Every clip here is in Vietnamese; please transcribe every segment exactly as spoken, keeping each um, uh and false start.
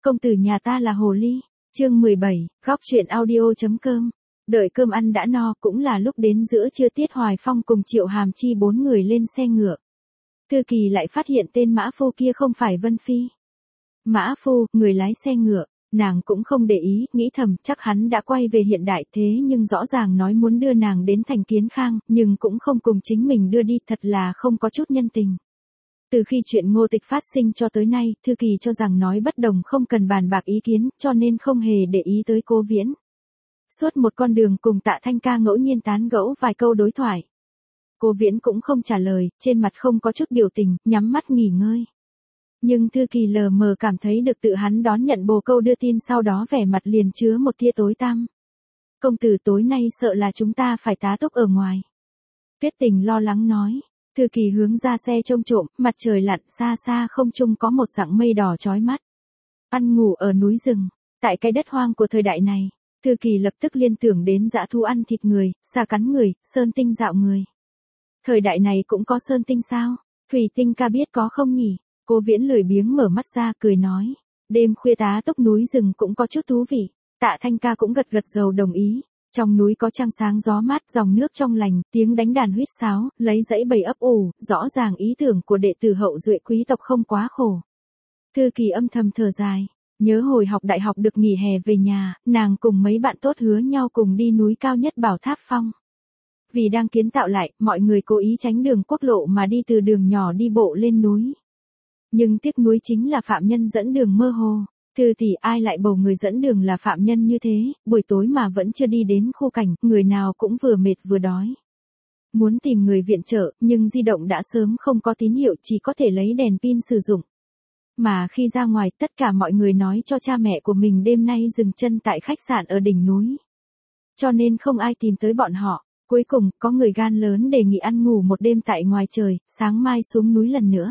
Công tử nhà ta là hồ ly. Chương mười bảy, góc truyện audio.com. Đợi cơm ăn đã no cũng là lúc đến giữa trưa Tiết Hoài Phong cùng Triệu Hàm Chi bốn người lên xe ngựa. Thư Kỳ lại phát hiện tên mã phu kia không phải Vân Phi. Mã phu, người lái xe ngựa, nàng cũng không để ý, nghĩ thầm chắc hắn đã quay về hiện đại thế nhưng rõ ràng nói muốn đưa nàng đến thành Kiến Khang, nhưng cũng không cùng chính mình đưa đi, thật là không có chút nhân tình. Từ khi chuyện Ngô Tịch phát sinh cho tới nay, Thư Kỳ cho rằng nói bất đồng không cần bàn bạc ý kiến, cho nên không hề để ý tới Cố Viễn. Suốt một con đường cùng Tạ Thanh Ca ngẫu nhiên tán gẫu vài câu đối thoại. Cố Viễn cũng không trả lời, trên mặt không có chút biểu tình, nhắm mắt nghỉ ngơi. Nhưng Thư Kỳ lờ mờ cảm thấy được tự hắn đón nhận bồ câu đưa tin sau đó vẻ mặt liền chứa một tia tối tăm. Công tử tối nay sợ là chúng ta phải tá túc ở ngoài. Tuyết Tình lo lắng nói. Thư Kỳ hướng ra xe trông trộm, mặt trời lặn xa xa không trung có một dặng mây đỏ chói mắt. Ăn ngủ ở núi rừng, tại cái đất hoang của thời đại này, Thư Kỳ lập tức liên tưởng đến dã thú ăn thịt người, xà cắn người, sơn tinh dạo người. Thời đại này cũng có sơn tinh sao? Thủy Tinh ca biết có không nhỉ? Cố Viễn lười biếng mở mắt ra cười nói. Đêm khuya tá túc núi rừng cũng có chút thú vị. Tạ Thanh Ca cũng gật gật đầu đồng ý. Trong núi có trăng sáng gió mát, dòng nước trong lành, tiếng đánh đàn huýt sáo, lấy dãy bầy ấp ủ, rõ ràng ý tưởng của đệ tử hậu duệ quý tộc không quá khổ. Thư Kỳ âm thầm thở dài, nhớ hồi học đại học được nghỉ hè về nhà, nàng cùng mấy bạn tốt hứa nhau cùng đi núi cao nhất Bảo Tháp Phong. Vì đang kiến tạo lại, mọi người cố ý tránh đường quốc lộ mà đi từ đường nhỏ đi bộ lên núi. Nhưng tiếc nuối chính là phạm nhân dẫn đường mơ hồ. Thư tỷ ai lại bầu người dẫn đường là phạm nhân như thế, buổi tối mà vẫn chưa đi đến khu cảnh, người nào cũng vừa mệt vừa đói. Muốn tìm người viện trợ, nhưng di động đã sớm không có tín hiệu, chỉ có thể lấy đèn pin sử dụng. Mà khi ra ngoài, tất cả mọi người nói cho cha mẹ của mình đêm nay dừng chân tại khách sạn ở đỉnh núi. Cho nên không ai tìm tới bọn họ. Cuối cùng, có người gan lớn đề nghị ăn ngủ một đêm tại ngoài trời, sáng mai xuống núi lần nữa.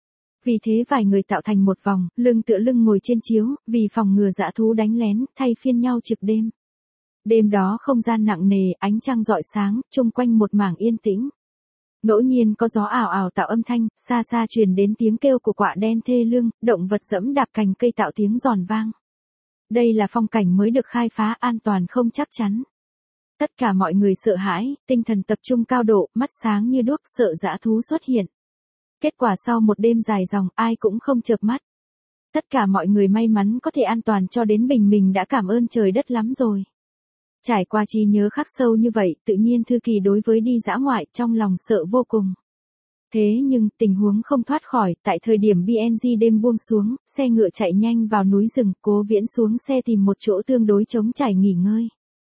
Vì thế vài người tạo thành một vòng, lưng tựa lưng ngồi trên chiếu, vì phòng ngừa dã thú đánh lén, thay phiên nhau trực đêm. Đêm đó không gian nặng nề, ánh trăng rọi sáng, chung quanh một mảng yên tĩnh. Ngẫu nhiên có gió ảo ảo tạo âm thanh, xa xa truyền đến tiếng kêu của quạ đen thê lương, động vật dẫm đạp cành cây tạo tiếng giòn vang. Đây là phong cảnh mới được khai phá, an toàn không chắc chắn. Tất cả mọi người sợ hãi, tinh thần tập trung cao độ, mắt sáng như đuốc, sợ dã thú xuất hiện. Kết quả sau một đêm dài dòng, ai cũng không chợp mắt. Tất cả mọi người may mắn có thể an toàn cho đến bình minh đã cảm ơn trời đất lắm rồi. Trải qua trí nhớ khắc sâu như vậy, tự nhiên Thư Kỳ đối với đi dã ngoại trong lòng sợ vô cùng. Thế nhưng, tình huống không thoát khỏi, tại thời điểm bê en giê đêm buông xuống, xe ngựa chạy nhanh vào núi rừng, Cố Viễn xuống xe tìm một chỗ tương đối trống trải nghỉ ngơi.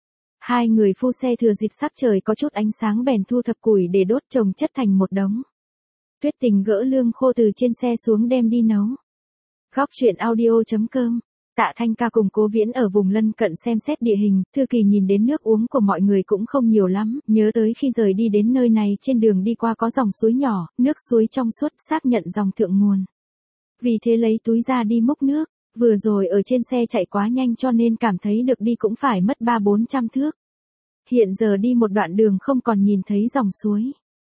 Hai người phu xe thừa dịp sắc trời có chút ánh sáng bèn thu thập củi để đốt chồng chất thành một đống. Tuyết Tình gỡ lương khô từ trên xe xuống đem đi nấu. Góc truyện audio.com. Tạ Thanh Ca cùng Cố Viễn ở vùng lân cận xem xét địa hình, Thư Kỳ nhìn đến nước uống của mọi người cũng không nhiều lắm, nhớ tới khi rời đi đến nơi này trên đường đi qua có dòng suối nhỏ, nước suối trong suốt, xác nhận dòng thượng nguồn. Vì thế lấy túi ra đi múc nước, vừa rồi ở trên xe chạy quá nhanh cho nên cảm thấy được đi cũng phải mất ba bốn trăm thước. Hiện giờ đi một đoạn đường không còn nhìn thấy dòng suối.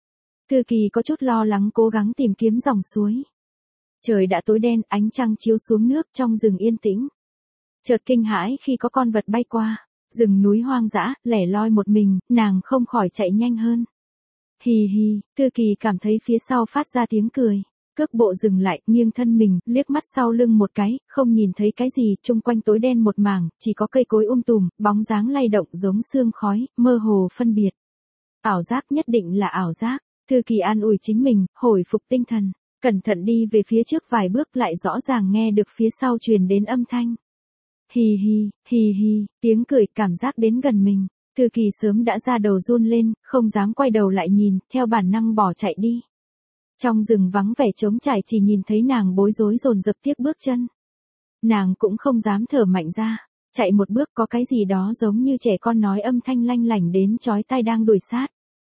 Thư Kỳ có chút lo lắng cố gắng tìm kiếm dòng suối. Trời đã tối đen, ánh trăng chiếu xuống nước trong rừng yên tĩnh. Chợt kinh hãi khi có con vật bay qua, rừng núi hoang dã, lẻ loi một mình, nàng không khỏi chạy nhanh hơn. Hì hì, Thư Kỳ cảm thấy phía sau phát ra tiếng cười, cước bộ dừng lại, nghiêng thân mình, liếc mắt sau lưng một cái, không nhìn thấy cái gì, chung quanh tối đen một mảng, chỉ có cây cối um tùm, bóng dáng lay động giống sương khói, mơ hồ phân biệt. Ảo giác nhất định là ảo giác. Thư Kỳ an ủi chính mình, hồi phục tinh thần, cẩn thận đi về phía trước vài bước lại rõ ràng nghe được phía sau truyền đến âm thanh. Hì hì, hì hì, tiếng cười cảm giác đến gần mình. Thư Kỳ sớm đã ra đầu run lên, không dám quay đầu lại nhìn, theo bản năng bỏ chạy đi. Trong rừng vắng vẻ trống trải chỉ nhìn thấy nàng bối rối dồn dập tiếc bước chân. Nàng cũng không dám thở mạnh ra, chạy một bước có cái gì đó giống như trẻ con nói âm thanh lanh lảnh đến chói tai đang đuổi sát.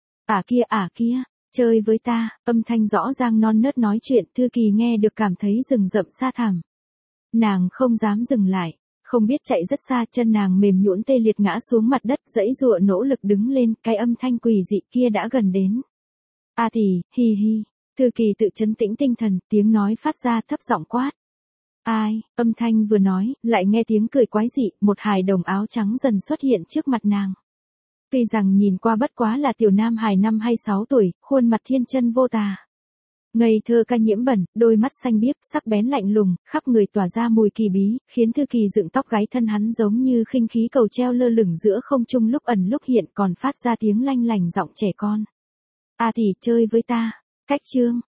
À kia à kia. Chơi với ta, âm thanh rõ ràng non nớt nói chuyện, Thư Kỳ nghe được cảm thấy rừng rậm xa thẳm. Nàng không dám dừng lại, không biết chạy rất xa, chân nàng mềm nhũn tê liệt ngã xuống mặt đất, giãy giụa nỗ lực đứng lên, cái âm thanh quỷ dị kia đã gần đến. A tỷ, hi hi, Thư Kỳ tự trấn tĩnh tinh thần, tiếng nói phát ra thấp giọng quát. Ai, âm thanh vừa nói, lại nghe tiếng cười quái dị, một hài đồng áo trắng dần xuất hiện trước mặt nàng. Tuy rằng nhìn qua bất quá là tiểu nam hài năm hay sáu tuổi, khuôn mặt thiên chân vô tà. Ngây thơ ca nhiễm bẩn, đôi mắt xanh biếc, sắc bén lạnh lùng, khắp người tỏa ra mùi kỳ bí, khiến Thư Kỳ dựng tóc gáy thân hắn giống như khinh khí cầu treo lơ lửng giữa không trung lúc ẩn lúc hiện còn phát ra tiếng lanh lành giọng trẻ con. A tỷ chơi với ta, cách chương.